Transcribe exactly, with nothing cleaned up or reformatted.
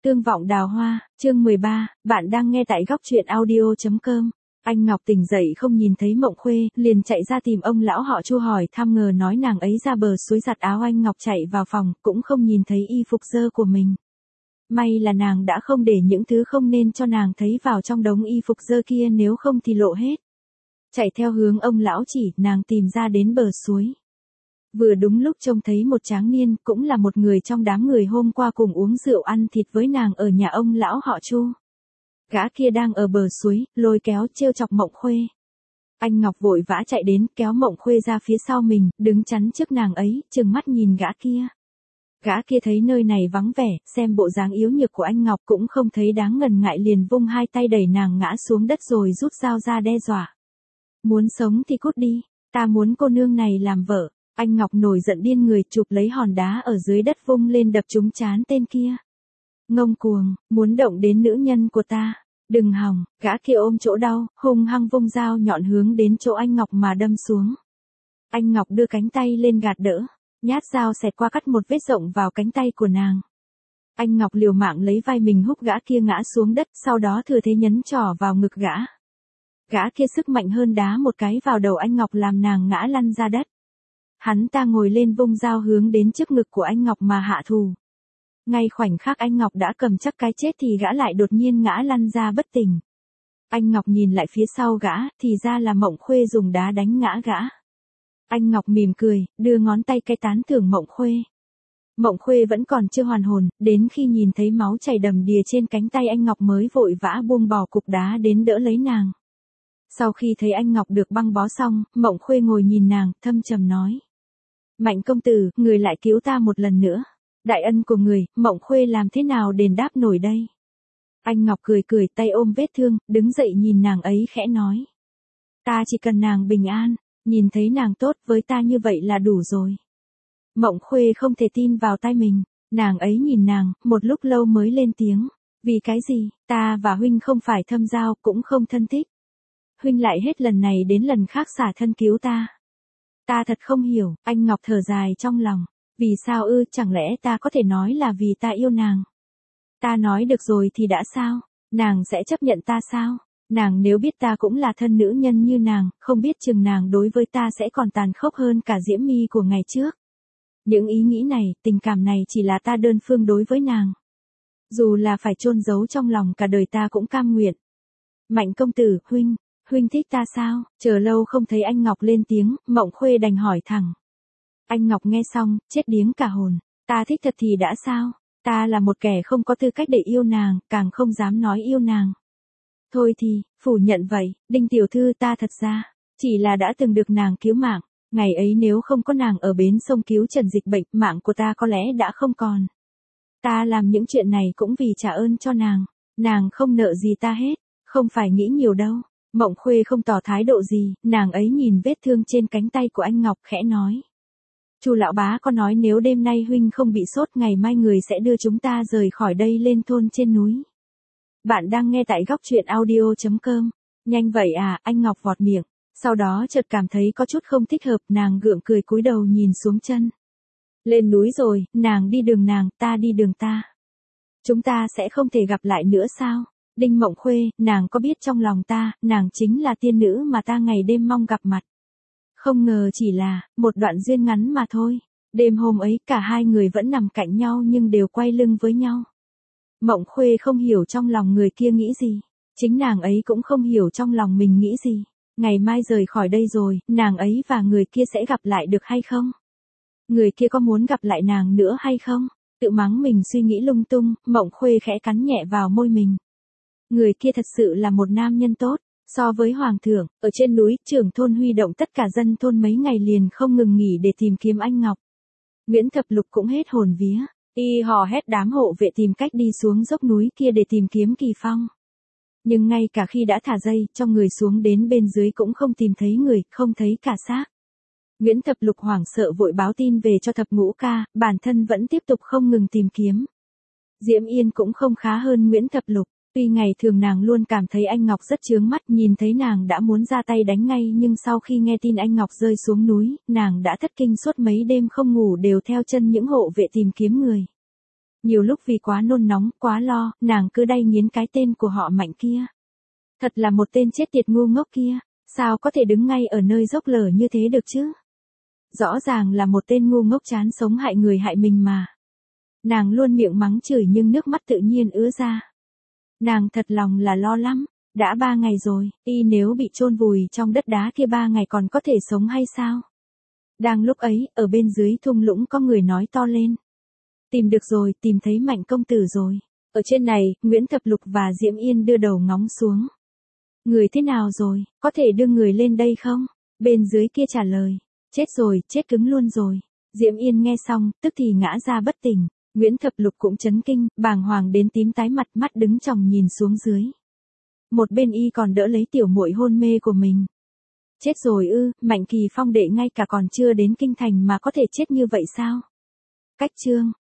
Tương vọng đào hoa, chương mười ba, bạn đang nghe tại góc truyện audio.com. Anh Ngọc tỉnh dậy không nhìn thấy Mộng Khuê, liền chạy ra tìm ông lão họ Chu hỏi thăm, ngờ nói nàng ấy ra bờ suối giặt áo. Anh Ngọc chạy vào phòng, cũng không nhìn thấy y phục dơ của mình. May là nàng đã không để những thứ không nên cho nàng thấy vào trong đống y phục dơ kia, nếu không thì lộ hết. Chạy theo hướng ông lão chỉ, nàng tìm ra đến bờ suối. Vừa đúng lúc trông thấy một tráng niên, cũng là một người trong đám người hôm qua cùng uống rượu ăn thịt với nàng ở nhà ông lão họ Chu. Gã kia đang ở bờ suối, lôi kéo trêu chọc Mộng Khuê. Anh Ngọc vội vã chạy đến, kéo Mộng Khuê ra phía sau mình, đứng chắn trước nàng ấy, trừng mắt nhìn gã kia. Gã kia thấy nơi này vắng vẻ, xem bộ dáng yếu nhược của anh Ngọc cũng không thấy đáng ngần ngại, liền vung hai tay đẩy nàng ngã xuống đất rồi rút dao ra đe dọa. Muốn sống thì cút đi, ta muốn cô nương này làm vợ. Anh Ngọc nổi giận điên người, chụp lấy hòn đá ở dưới đất vung lên đập trúng trán tên kia. Ngông cuồng, muốn động đến nữ nhân của ta, đừng hòng. Gã kia ôm chỗ đau, hung hăng vung dao nhọn hướng đến chỗ anh Ngọc mà đâm xuống. Anh Ngọc đưa cánh tay lên gạt đỡ, nhát dao xẹt qua cắt một vết rộng vào cánh tay của nàng. Anh Ngọc liều mạng lấy vai mình húc gã kia ngã xuống đất, sau đó thừa thế nhấn trỏ vào ngực gã. Gã kia sức mạnh hơn đá một cái vào đầu anh Ngọc làm nàng ngã lăn ra đất. Hắn ta ngồi lên vung dao hướng đến trước ngực của anh Ngọc mà hạ thù. Ngay khoảnh khắc anh Ngọc đã cầm chắc cái chết thì gã lại đột nhiên ngã lăn ra bất tỉnh. Anh Ngọc nhìn lại phía sau gã, thì ra là Mộng Khuê dùng đá đánh ngã gã. Anh Ngọc mỉm cười, đưa ngón tay cái tán thưởng Mộng Khuê. Mộng Khuê vẫn còn chưa hoàn hồn, đến khi nhìn thấy máu chảy đầm đìa trên cánh tay anh Ngọc mới vội vã buông bỏ cục đá đến đỡ lấy nàng. Sau khi thấy anh Ngọc được băng bó xong, Mộng Khuê ngồi nhìn nàng, thâm trầm nói. Mạnh công tử, người lại cứu ta một lần nữa. Đại ân của người, Mộng Khuê làm thế nào đền đáp nổi đây? Anh Ngọc cười cười, tay ôm vết thương, đứng dậy nhìn nàng ấy khẽ nói. Ta chỉ cần nàng bình an, nhìn thấy nàng tốt với ta như vậy là đủ rồi. Mộng Khuê không thể tin vào tai mình, nàng ấy nhìn nàng, một lúc lâu mới lên tiếng. Vì cái gì, ta và huynh không phải thâm giao, cũng không thân thích. Huynh lại hết lần này đến lần khác xả thân cứu ta. Ta thật không hiểu. Anh Ngọc thở dài trong lòng. Vì sao ư, chẳng lẽ ta có thể nói là vì ta yêu nàng? Ta nói được rồi thì đã sao? Nàng sẽ chấp nhận ta sao? Nàng nếu biết ta cũng là thân nữ nhân như nàng, không biết chừng nàng đối với ta sẽ còn tàn khốc hơn cả Diễm My của ngày trước. Những ý nghĩ này, tình cảm này chỉ là ta đơn phương đối với nàng. Dù là phải chôn giấu trong lòng cả đời ta cũng cam nguyện. Mạnh công tử, huynh, huynh thích ta sao? Chờ lâu không thấy anh Ngọc lên tiếng, Mộng Khuê đành hỏi thẳng. Anh Ngọc nghe xong, chết điếng cả hồn. Ta thích thật thì đã sao? Ta là một kẻ không có tư cách để yêu nàng, càng không dám nói yêu nàng. Thôi thì, phủ nhận vậy, Đinh tiểu thư, ta thật ra, chỉ là đã từng được nàng cứu mạng. Ngày ấy nếu không có nàng ở bến sông cứu Trần dịch bệnh, mạng của ta có lẽ đã không còn. Ta làm những chuyện này cũng vì trả ơn cho nàng. Nàng không nợ gì ta hết, không phải nghĩ nhiều đâu. Mộng Khuê không tỏ thái độ gì, nàng ấy nhìn vết thương trên cánh tay của anh Ngọc khẽ nói. Chu lão bá có nói nếu đêm nay huynh không bị sốt, ngày mai người sẽ đưa chúng ta rời khỏi đây lên thôn trên núi. Bạn đang nghe tại góc truyện audio.com. Nhanh vậy à, anh Ngọc vọt miệng. Sau đó chợt cảm thấy có chút không thích hợp, nàng gượng cười cúi đầu nhìn xuống chân. Lên núi rồi, nàng đi đường nàng, ta đi đường ta. Chúng ta sẽ không thể gặp lại nữa sao? Đinh Mộng Khuê, nàng có biết trong lòng ta, nàng chính là tiên nữ mà ta ngày đêm mong gặp mặt. Không ngờ chỉ là một đoạn duyên ngắn mà thôi. Đêm hôm ấy cả hai người vẫn nằm cạnh nhau nhưng đều quay lưng với nhau. Mộng Khuê không hiểu trong lòng người kia nghĩ gì. Chính nàng ấy cũng không hiểu trong lòng mình nghĩ gì. Ngày mai rời khỏi đây rồi, nàng ấy và người kia sẽ gặp lại được hay không? Người kia có muốn gặp lại nàng nữa hay không? Tự mắng mình suy nghĩ lung tung, Mộng Khuê khẽ cắn nhẹ vào môi mình. Người kia thật sự là một nam nhân tốt. So với hoàng thượng, ở trên núi, trưởng thôn huy động tất cả dân thôn mấy ngày liền không ngừng nghỉ để tìm kiếm anh Ngọc. Nguyễn Thập Lục cũng hết hồn vía, y hò hét đám hộ vệ tìm cách đi xuống dốc núi kia để tìm kiếm Kỳ Phong. Nhưng ngay cả khi đã thả dây, cho người xuống đến bên dưới cũng không tìm thấy người, không thấy cả xác. Nguyễn Thập Lục hoảng sợ vội báo tin về cho Thập Ngũ ca, bản thân vẫn tiếp tục không ngừng tìm kiếm. Diễm Yên cũng không khá hơn Nguyễn Thập Lục. Tuy ngày thường nàng luôn cảm thấy anh Ngọc rất chướng mắt, nhìn thấy nàng đã muốn ra tay đánh ngay, nhưng sau khi nghe tin anh Ngọc rơi xuống núi, nàng đã thất kinh suốt mấy đêm không ngủ, đều theo chân những hộ vệ tìm kiếm người. Nhiều lúc vì quá nôn nóng, quá lo, nàng cứ đay nghiến cái tên của họ Mạnh kia. Thật là một tên chết tiệt ngu ngốc kia, sao có thể đứng ngay ở nơi dốc lở như thế được chứ? Rõ ràng là một tên ngu ngốc chán sống hại người hại mình mà. Nàng luôn miệng mắng chửi nhưng nước mắt tự nhiên ứa ra. Nàng thật lòng là lo lắm, đã ba ngày rồi, y nếu bị chôn vùi trong đất đá kia ba ngày còn có thể sống hay sao? Đang lúc ấy, ở bên dưới thung lũng có người nói to lên. Tìm được rồi, tìm thấy Mạnh công tử rồi. Ở trên này, Nguyễn Thập Lục và Diễm Yên đưa đầu ngóng xuống. Người thế nào rồi, có thể đưa người lên đây không? Bên dưới kia trả lời. Chết rồi, chết cứng luôn rồi. Diễm Yên nghe xong, tức thì ngã ra bất tỉnh. Nguyễn Thập Lục cũng chấn kinh, bàng hoàng đến tím tái mặt, mắt đứng chòng nhìn xuống dưới. Một bên y còn đỡ lấy tiểu muội hôn mê của mình. Chết rồi ư, Mạnh Kỳ Phong đệ ngay cả còn chưa đến kinh thành mà có thể chết như vậy sao? Cách chương